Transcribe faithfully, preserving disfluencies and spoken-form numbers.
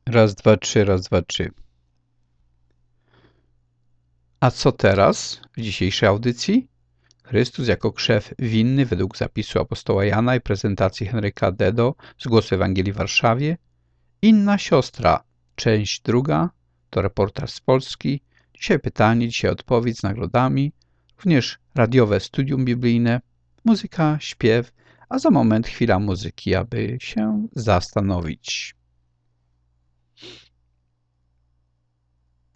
Raz, dwa, trzy, raz, dwa, trzy. A co teraz w dzisiejszej audycji? Chrystus jako krzew winny według zapisu apostoła Jana i prezentacji Henryka Dedo z Głosu Ewangelii w Warszawie. Inna siostra, część druga, to reportaż z Polski. Dzisiaj pytanie, dzisiaj odpowiedź z nagrodami, również radiowe studium biblijne, muzyka, śpiew, a za moment chwila muzyki, aby się zastanowić.